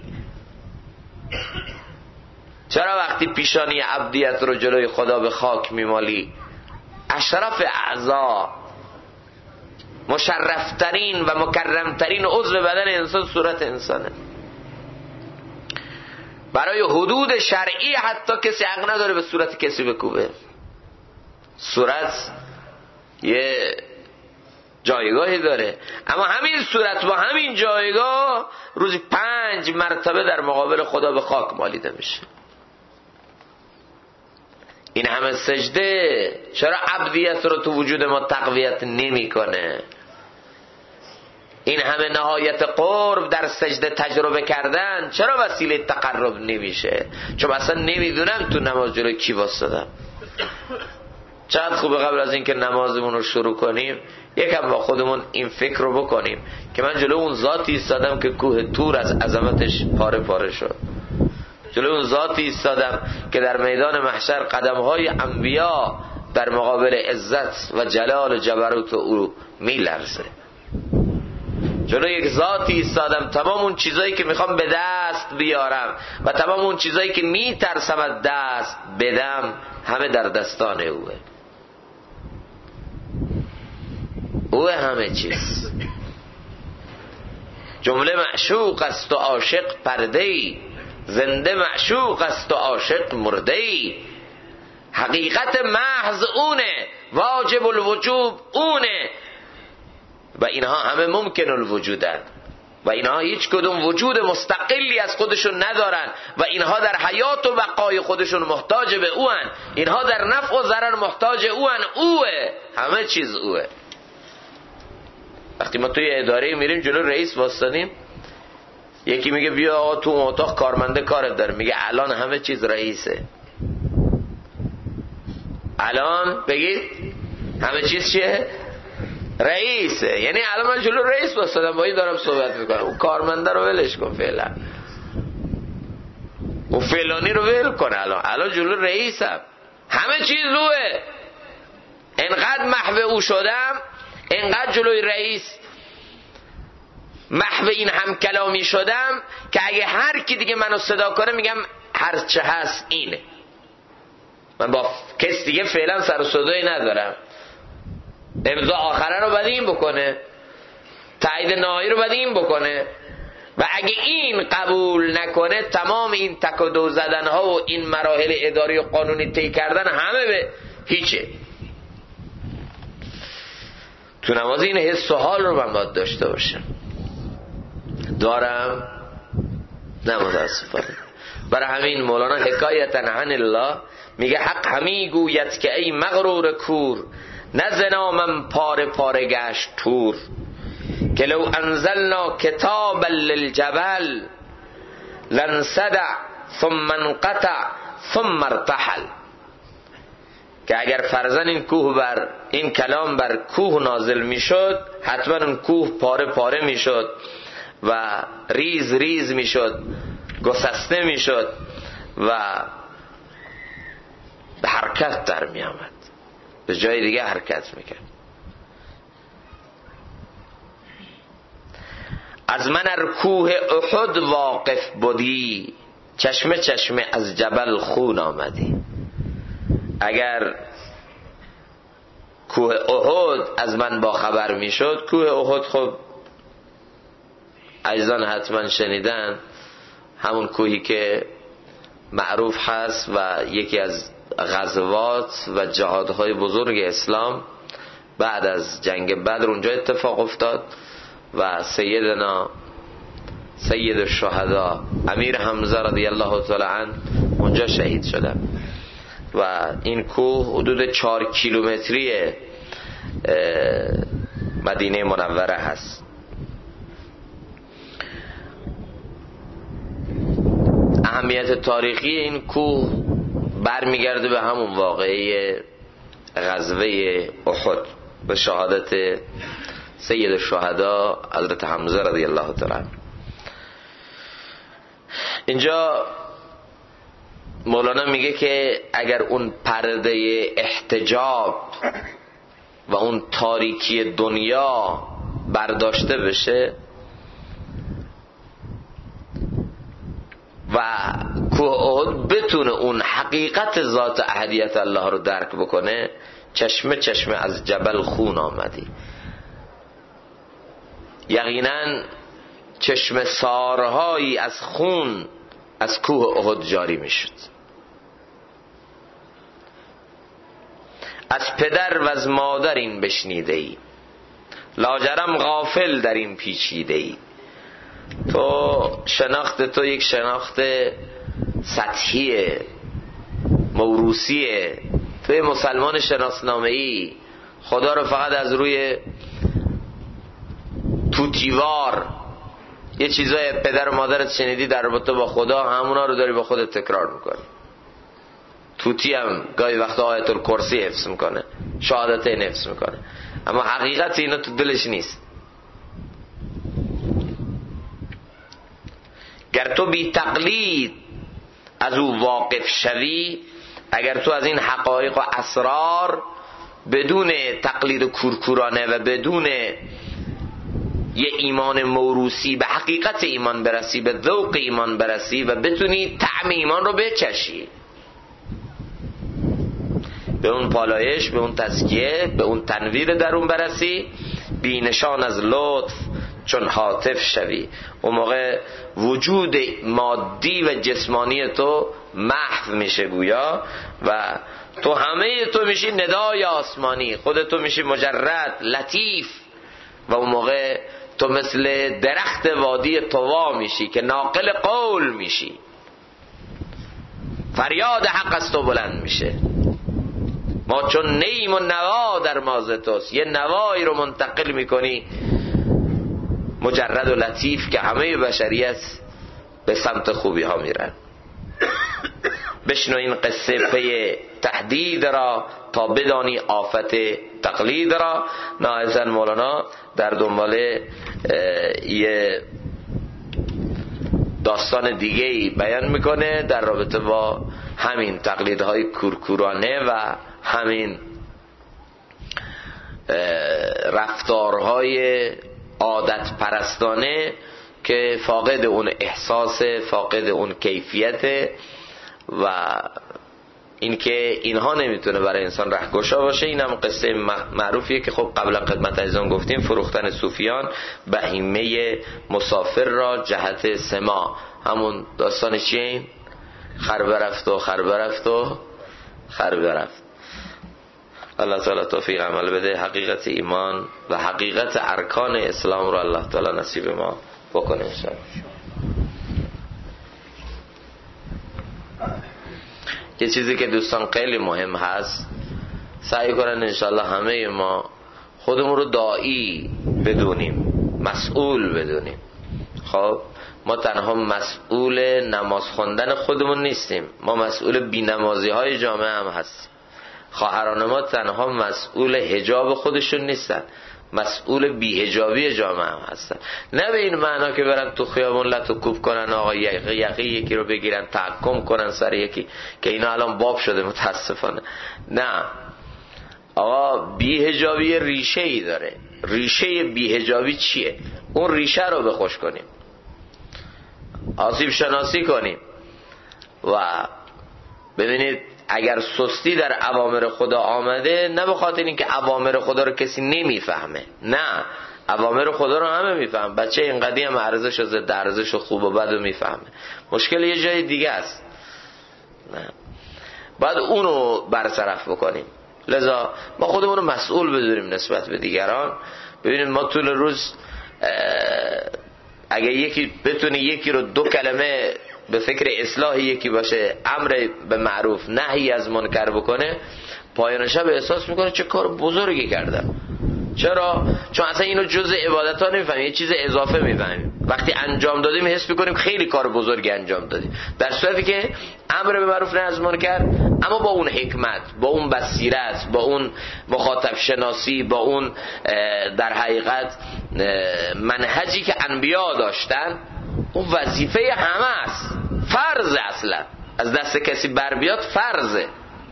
A: چرا وقتی پیشانی عبدیت رو جلوی خدا به خاک میمالی؟ اشرف اعضا، مشرفترین و مکرمترین عضو بدن انسان صورت انسانه. برای حدود شرعی حتی کسی حق نداره به صورت کسی بکوبه. صورت یه جایگاهی داره، اما همین صورت با همین جایگاه روزی 5 مرتبه در مقابل خدا به خاک مالیده میشه. این همه سجده چرا عبدیت رو تو وجود ما تقویت نمی کنه؟ این همه نهایت قرب در سجده تجربه کردن چرا وسیله تقرب نمیشه؟ چون اصلا نمیدونم تو نماز جلوی کی واسطم. چقدر خوبه قبل از اینکه نمازمون رو شروع کنیم یکم با خودمون این فکر رو بکنیم که من جلو اون ذاتی ایستادم که کوه طور از عظمتش پاره پاره شد. جلو اون ذاتی ایستادم که در میدان محشر قدمهای انبیا در مقابل عزت و جلال و جبروت او میلرزه. جلو یک ذاتی ایستادم تمام اون چیزایی که میخوام به دست بیارم و تمام اون چیزایی که میترسم از دست بدم همه در دستان اوه. اوه همه چیز. جمله معشوق است و عاشق پرده‌ای، زنده معشوق است و عاشق مرده‌ای. حقیقت محض اونه، واجب الوجوب اونه و اینها همه ممکن الوجودن و اینها هیچ کدوم وجود مستقلی از خودشون ندارن و اینها در حیات و بقای خودشون محتاج به اوان. اینها در نفع و ضرر محتاج اوان. اوه همه چیز اوه. وقتی ما توی اداره میریم جلو رئیس واسطادیم، یکی میگه بیا آقا تو اتاق کارمنده کارت داره، میگه الان همه چیز رئیسه. الان بگید همه چیز چیه؟ رئیسه. یعنی الان من جلو رئیس واسطادم با این دارم صحبت میکنم. اون کارمنده رو ولش کن فعلا، اون فلانی رو ول کن. الان جلو رئیسم، همه چیز اوه. انقدر محو او شدم، انقدر جلوی رئیس محو این هم کلامی شدم که اگه هر کی دیگه منو صدا کنه میگم هر چه هست اینه. من با کس دیگه فعلا سر و صدایی ندارم. امضا آخره رو باید این بکنه، تایید نهایی رو باید این بکنه و اگه این قبول نکنه تمام این تک و دو زدن ها و این مراحل اداری و قانونی طی کردن همه به هیچه. تو نماز این حس و حال رو من باید داشته باشم. دارم؟ نه متاسفانه. برای همین مولانا حکایتا عن الله میگه حق همی گوید که ای مغرور کور، نه ز نامم پاره پاره گشت تور. که لو انزلنا کتابا للجبل لانصدع ثم انقطع ثم ارتحل. که اگر فرزن این کلام بر کوه نازل میشد، حتما اون کوه پاره پاره میشد و ریز ریز میشد، گسسته میشد و به حرکت در می آمد، به جای دیگه حرکت میکرد. از من ار کوه احد واقف بودی، چشمه چشمه از جبل خون آمدی. اگر کوه احد از من با خبر میشد، کوه احد خب عزیزان حتما شنیدن، همون کوهی که معروف هست و یکی از غزوات و جهادهای بزرگ اسلام بعد از جنگ بدر اونجا اتفاق افتاد و سید الشهدا امیر حمزه رضی الله تعالی عنه اونجا شهید شدن. و این کوه حدود 4 کیلومتری مدینه منوره هست. اهمیت تاریخی این کوه برمیگرده به همون واقعه غزوه احد، به شهادت سید الشهدا حضرت حمزه رضی الله تعالی عنه. اینجا مولانا میگه که اگر اون پرده احتجاب و اون تاریکی دنیا برداشته بشه و کوه احد بتونه اون حقیقت ذات احدیت الله رو درک بکنه، چشمه چشمه از جبل خون آمدی. یقینا چشمه سارهایی از خون از کوه احد جاری میشد. از پدر و از مادر این بشنیده ای، لاجرم غافل در این پیچیده ای. تو شناخت تو یک شناخت سطحیه، موروثیه. تو مسلمان شناسنامه‌ای خدا رو فقط از روی توتیوار یه چیزای پدر و مادرت شنیدی در رابطه با خدا، همونا رو داری با خودت تکرار میکنی. توتی هم گاهی وقتا آیت الکرسی حفظ میکنه، شهادتین حفظ میکنه، اما حقیقت اینا تو دلش نیست. گر تو بی تقلید از او واقف شوی، اگر تو از این حقایق و اسرار بدون تقلید کورکورانه و بدون یه ایمان موروثی به حقیقت ایمان برسی، به ذوق ایمان برسی و بتونی طعم ایمان رو بچشی، به اون پالایش، به اون تزکیه، به اون تنویر درون برسی، بی نشان از لطف چون هاتف شوی. اون موقع وجود مادی و جسمانی تو محو میشه گویا و تو همه تو میشی ندای آسمانی، خودتو میشی مجرد لطیف و اون موقع تو مثل درخت وادی طوا میشی که ناقل قول میشی، فریاد حق از تو بلند میشه. ما چون نیم و نوا در ماز توست، یه نوایی رو منتقل میکنی مجرد و لطیف که همه بشریت به سمت خوبی ها میرن. بشنو این قصه پی تهدید را، تا بدانی آفت تقلید را. ناهزن مولانا در دنبال یه داستان دیگه‌ای بیان میکنه در رابطه با همین تقلیدهای کورکورانه و همین رفتارهای عادت پرستانه که فاقد اون احساس، فاقد اون کیفیت و اینکه اینها نمیتونه برای انسان رهگشا باشه. این هم قصه معروفیه که خب قبلا خدمت عزیزان گفتیم، فروختن صوفیان بهیمه مسافر را جهت سما. همون داستان چیه این؟ خر برفت و خر برفت و خر برفت. الله تعالی توفیق عمل بده. حقیقت ایمان و حقیقت ارکان اسلام رو الله تعالی نصیب ما بکنه ان شاء الله. که چیزی که دوستان خیلی مهم هست، سعی کنن انشالله همه ما خودمون رو داعی بدونیم، مسئول بدونیم. خب ما تنها مسئول نماز خوندن خودمون نیستیم، ما مسئول بی‌نمازی های جامعه هم هستیم. خواهران ما تنها مسئول حجاب خودشون نیستن، مسئول بی‌حجابی جامعه هم هستن. نه به این معنا که برن تو خیابون لتو کوب کنن، آقا یقی یکی رو بگیرن تحکم کنن سر یکی، که اینا الان باب شده متاسفانه. نه آقا، بی‌حجابی ریشه ای داره. ریشه بی‌حجابی چیه؟ اون ریشه رو بخوش کنیم، آسیب شناسی کنیم و ببینید اگر سستی در اوامر خدا آمده، نه به خاطر اینکه اوامر خدا رو کسی نمیفهمه، نه، اوامر خدا رو همه میفهم. بچه اینقدی هم ارزش و ضد ارزش و خوب و بد رو میفهمه. مشکل یه جای دیگه است، نه، باید اونو برطرف بکنیم. لذا ما خودمون رو مسئول بدونیم نسبت به دیگران. ببینید ما طول روز اگه یکی بتونه یکی رو 2 کلمه به فکر اصلاح یکی باشه، امر به معروف نهی از منکر بکنه، پایان شب احساس میکنه چه کار بزرگی کردم. چرا؟ چون اصلا اینو جزء عبادت ها نمیفهمیم، یه چیز اضافه میفهمیم. وقتی انجام دادیم حس میکنیم خیلی کار بزرگی انجام دادیم، در صورتی که امر به معروف نهی از منکر، اما با اون حکمت، با اون بصیرت، با اون مخاطب شناسی، با اون در حقیقت منهجی که انبیا داشتن، اون وظیفه همه است، فرض، اصلا از دست کسی بر بیاد فرضه.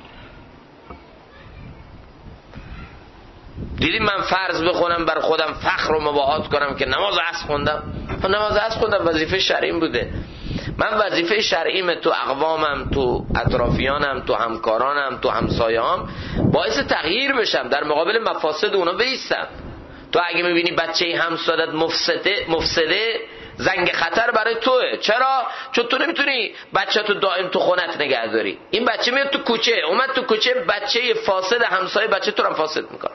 A: دیدیم من فرض بخونم بر خودم فخر و مباهات کنم که نماز عصر خوندم، نماز عصر خوندم، وظیفه شرعیم بوده. من وظیفه شرعیم تو اقوامم، تو اطرافیانم، تو همکارانم، تو همسایه‌ام باعث تغییر بشم، در مقابل مفاسد اونا بیستم. تو اگه میبینی بچه همسایه‌ت مفسده، زنگ خطر برای توئه. چرا؟ چون تو نمیتونی بچه تو دائم تو خونت نگه داری. این بچه میاد تو کوچه، اومد تو کوچه، بچه فاسد همسایه بچه تو رو فاسد میکنه.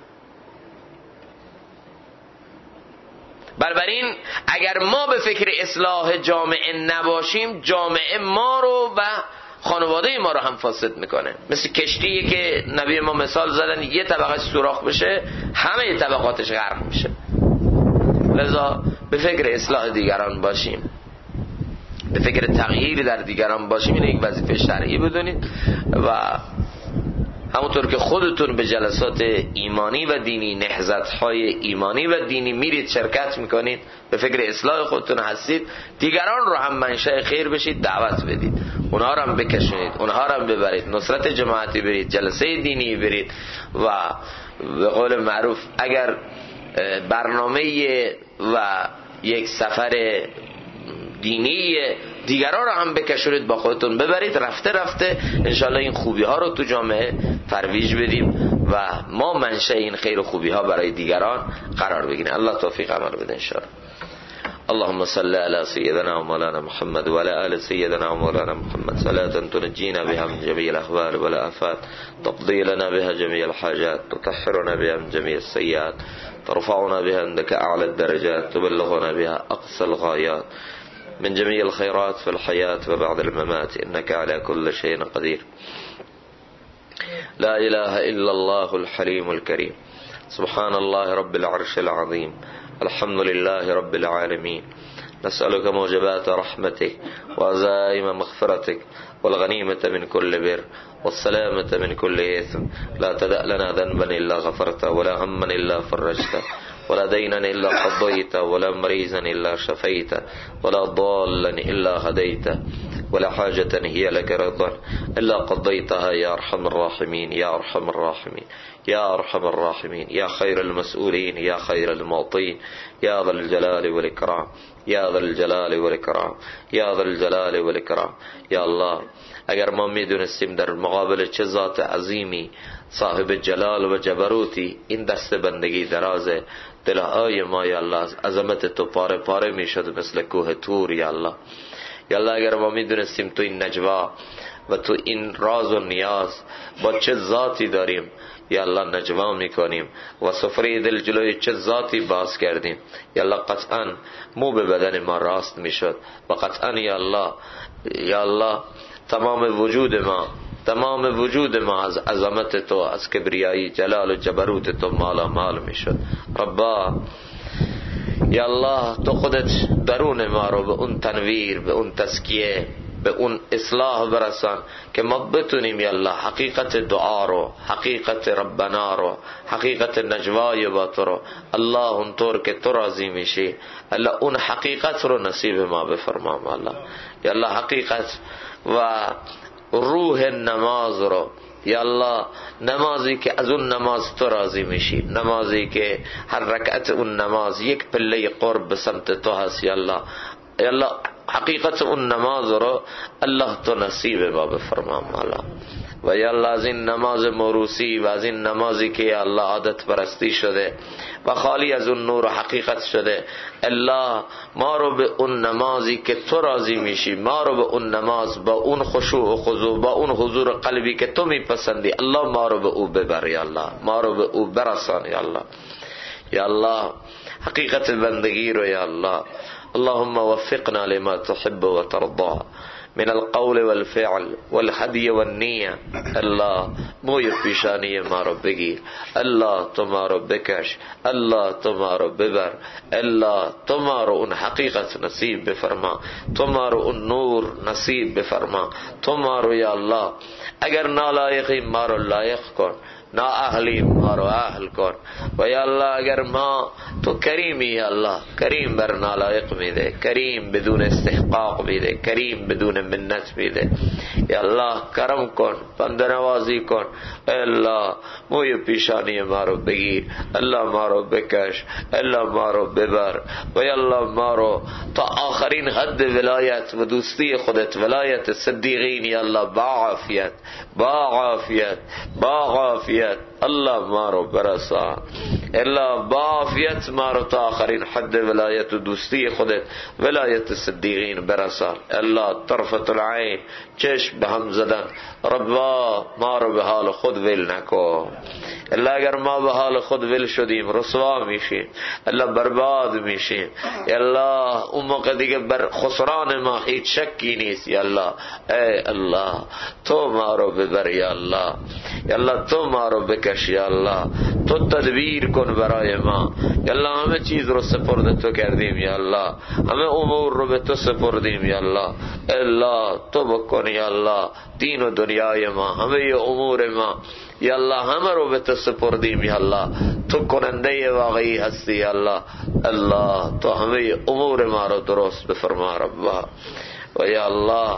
A: بنابراین اگر ما به فکر اصلاح جامعه نباشیم، جامعه ما رو و خانواده ما رو هم فاسد میکنه. مثل کشتیه که نبی ما مثال زدن، یه طبقه سوراخ بشه همه طبقاتش غرق میشه. لذا به فکر اصلاح دیگران باشیم، به فکر تغییر در دیگران باشیم. این یک وظیفه شرعی بدونید و همونطور که خودتون به جلسات ایمانی و دینی، نهضت‌های ایمانی و دینی میرید، شرکت میکنید، به فکر اصلاح خودتون هستید، دیگران رو هم منشأ خیر بشید، دعوت بدید، اونها رو هم بکشونید، اونها رو هم ببرید، نصرت جماعتی برید، جلسه دینی برید و به قول معروف اگر برنامه و یک سفر دینی دیگران رو هم بکشونید، با خودتون ببرید، رفته رفته انشالله این خوبی ها رو تو جامعه ترویج بدیم و ما منشأ این خیر و خوبی ها برای دیگران قرار بگیریم. الله توفیق عمل بده انشالله. اللهم صل على سيدنا ومولانا محمد وعلى آل سيدنا ومولانا محمد صلاة تنجينا بها من جميع الأحوال والآفات، تقضي لنا بها جميع الحاجات، تطهرنا بها من جميع السيئات، ترفعنا بها عندك أعلى الدرجات، تبلغنا بها أقصى الغايات من جميع الخيرات في الحياة وبعد الممات، إنك على كل شيء قدير. لا إله إلا الله الحليم الكريم، سبحان الله رب العرش العظيم، الحمد لله رب العالمين. نسألك موجبات رحمتك وعزائم مغفرتك والغنيمة من كل بر والسلامة من كل إثم. لا تدع لنا ذنبا إلا غفرته ولا هما إلا فرجته ولا دينا إلا قضيته ولا مريضا إلا شفيته ولا ضالا إلا هديته ولا حاجة هي لك رضا إلا قضيتها يا أرحم الراحمين يا أرحم الراحمين يا أرحم الراحمين يا خير المسؤولين يا خير المعطين يا ذا الجلال والإكرام يا ذا الجلال والإكرام يا ذا الجلال والإكرام. یا الله اگر ما میدونستیم در مقابل چه ذات عظیمی صاحب جلال و جبروتی این دست بندگی درازه، دلهای ما یا الله از عظمت تو پاره پاره میشد مثل کوه طور. یا الله یا الله اگر ما میدونستیم تو این نجوا و تو این راز و نیاز با چه ذاتی داریم، یا الله نجوا میکنیم و سفره دل جلوی چه ذاتی باز کردیم، یا الله قطعا مو به بدن ما راست میشد و قطعا یا الله تمام وجود ما از عظمت تو، از کبریایی جلال و جبروت تو مالا مال میشد. ربا یا الله تو خودت درون ما رو به اون تنویر، به اون تزکیه، به اون اصلاح برسان که ما بتونیم یا الله حقیقت دعا رو، حقیقت ربنا رو، حقیقت نجوای با تو رو الله اونطور که تو راضی میشی الله اون حقیقت رو نصیب ما بفرما. الله یا الله حقیقت و روح نماز رو یا الله، نمازی که از اون نماز تو راضی میشی، نمازی که هر رکعت اون نماز یک پله قرب به سمت تو هست یا الله. یا الله حقیقت اون نماز رو الله تو نصیب ما بفرما مولا. و یا الله از این نماز موروثی و از این نمازی که یا الله عادت پرستی شده و خالی از اون نور و حقیقت شده، الله ما رو به اون نمازی که تو راضی میشی، ما رو به اون نماز با اون خشوع و خضوع، با اون حضور قلبی که تو میپسندی الله ما رو به او ببر یا الله، ما رو به او برسان یا الله. یا الله حقیقت بندگی رو یا الله، اللهم وفقنا لما تحب وترضى من القول والفعل والهدي والنية. الله موی پیشانی ما رو بگیر، الله تو ما رو بکش، الله تو ما رو ببر، الله تو ما رو اون حقیقت نصیب بفرما، تو ما رو اون نور نصیب بفرما، تو ما رو یا الله اگر نالایقی ما رو لایق کن، نا اهلی ما رو اهل کن. و یا الله اگر ما تو کریمی یا الله، کریم بر نالایق میده، کریم بدون استحقاق میده، کریم بدون منت میده. یا الله کرم کن، بندنوازی کن. الله موی پیشانی ما رو بگیر، الله ما رو بکش، الله ما رو ببر. و یا الله ما رو تا آخرین حد ولایت و دوستی خودت، ولایت صدیقین یا الله، با عافیت، با عافیت، با عافیت الله ما رو برسان. الله با عافیت ما رو تا آخرین حد ولایت و دوستی خودت، ولایت صدیقین برسان. الله طرفت العین، چشم به هم زدن، ربا ما رو به حال خود ول نکن. الله اگر ما به حال خود ول شدیم رسوا میشیم، الله برباد میشیم. یا الله اون موقع دیگه بر خسران ما هیچ شکی نیست. یا الله ای الله تو ما رو ببر یا الله، یا الله تو ما رو بکش یا الله، تو تدبیر کن برای ما. یا الله همه چیز رو سپرد تو کردیم یا الله، همه امور رو به تو سپردیم یا الله. الله تو بکن یا الله دین و دنیای ما، همه امور ما یا الله همه رو به تو سپردیم یا الله. تو کننده واقعی هستی یا الله. الله تو همه امور ما رو درست بفرما ربا. و یا الله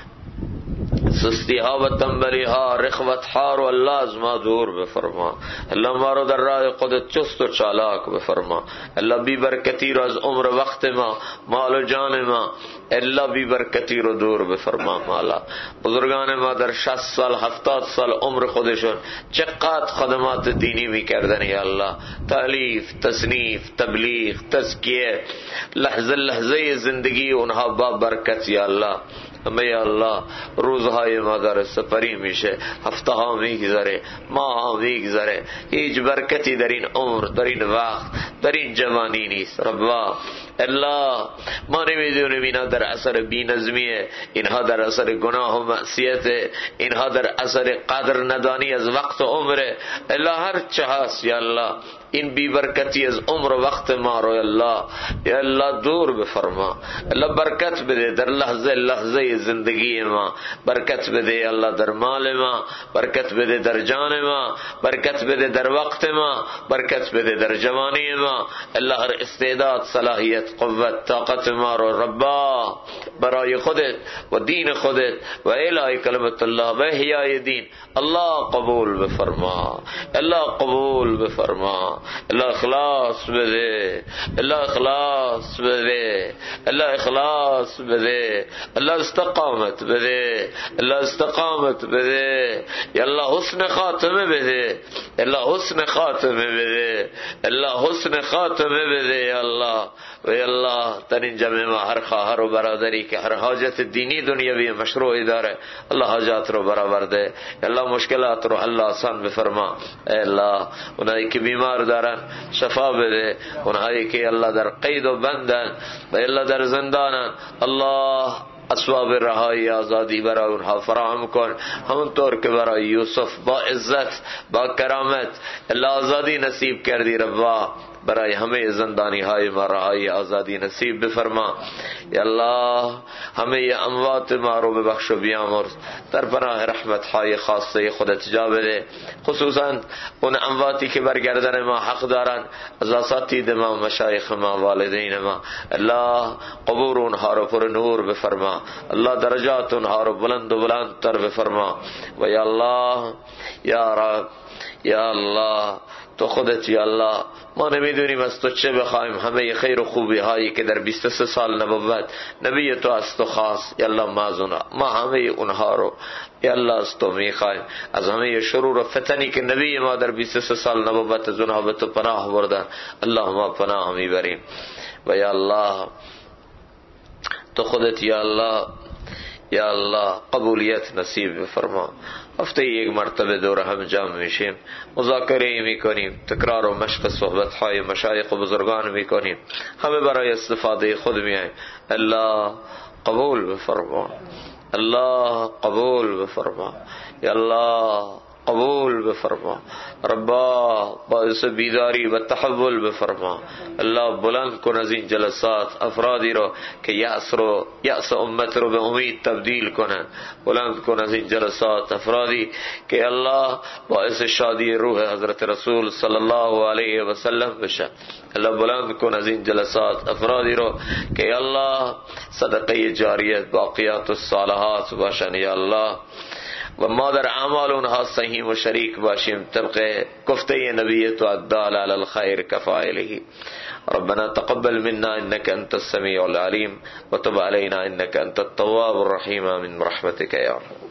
A: سستی ها و تنبلی ها، رخوت ها رو الله از ما دور بفرما. الله ما رو در راه خودت چست و چالاک بفرما. الله بی برکتی رو از عمر وقت ما، مال و جان ما الله بی برکتی رو دور بفرما مولا. بزرگان ما در 60 سال 70 سال عمر خودشون چقدر خدمات دینی میکردن یا الله، تالیف، تصنیف، تبلیغ، تزکیه، لحظه لحظه زندگی اونها با برکت یا الله. اما یا الله روزهای ما داره سپری میشه، هفته ها میگذره، ماه ها میگذره، هیچ برکتی در این عمر، در این وقت، در این جوانی نیست ربا. الله ما نمیدونیم اینها در اثر بی‌نظمیه، اینها در اثر گناه و معصیت، اینها در اثر قدر ندانی از وقت و عمره. الله هر چه هست یا الله این بی برکتی از عمر و وقت ما رو الله یا الله دور بفرما. الله برکت بده در لحظه لحظه زندگی ما، برکت بده الله در مال ما، برکت بده در جان ما، برکت بده در وقت ما، برکت بده در جوانی ما. الله هر استعداد، صلاحیت، قوت، طاقت ما رو ربا برای خودت و دین خودت و الهی کلمت الله و احیای دین الله قبول بفرما. الله قبول بفرما. الله اخلاص بده، الله اخلاص بده، الله اخلاص بده، الله استقامت بده، الله استقامت بده. یا الله حسن خاتمه بده، الله حسن خاتمه بده، الله حسن خاتمه بده یا الله. و یا الله در این جمع ما هر خواهر و برادری که هر حاجت دینی دنیوی مشروعی داره الله حاجات رو برآورده. یا الله مشکلات رو الله آسان بفرما. ای الله اونایی که بیمار دارن شفا بده، اونایی که الله در قید و بندن و الله در زندانن الله اسباب رهایی آزادی برای اونها فراهم کن، همونطور که برای یوسف با عزت با کرامت الله آزادی نصیب کردی ربا، برای همه زندانی های ما رهایی آزادی نصیب بفرما. یا الله همه اموات ما رو ببخش و بیامرز، در پناه رحمت های خاصه خودت جا بده، خصوصا اون امواتی که بر گردن ما حق دارن از اساتید ما، مشایخ ما، والدین ما. الله قبور اونها رو پر نور بفرما، الله درجات اونها رو بلند و بلندتر بفرما. و یا الله یا رب یا الله تو خودت یا الله ما نمیدونیم از تو چه بخوایم، همه خیر و خوبی هایی که در 23 سال نبوت نبی تو از تو خاص یا الله ما همه اونها رو یا الله از تو میخوایم، از همه شرور و فتنی که نبی ما در 23 سال نبوت از اونها به تو پناه بردن الله ما پناه میبریم. و یا الله تو خودت یا الله قبولیت نصیب بفرما. هفته یک مرتبه دور هم جمع میشیم، مذاکره میکنیم، تکرار و مشق صحبت های مشایخ و بزرگان میکنیم، همه برای استفاده خود میایم. الله قبول بفرما، الله قبول بفرما، یا الله قبول بفرما. ربا باعث بیداری و تحول بفرما. الله بلند کن از این جلسات افرادی رو که یأس امت رو به امید تبدیل کنن، بلند کن از این جلسات افرادی که الله باعث شادی روح حضرت رسول صلی الله علیه و سلم بشه. الله بلند کن از این جلسات افرادی رو که الله صدقه جاریت باقیات الصالحات باشن یا الله، و ما در اعمال اونها سهیم و شریک باشیم طبق گفته نبی تو الدال علی الخیر کفاعله. ربنا تقبل منا انك انت السميع العليم وتب علينا انك انت التواب الرحيم من رحمتك يا رب.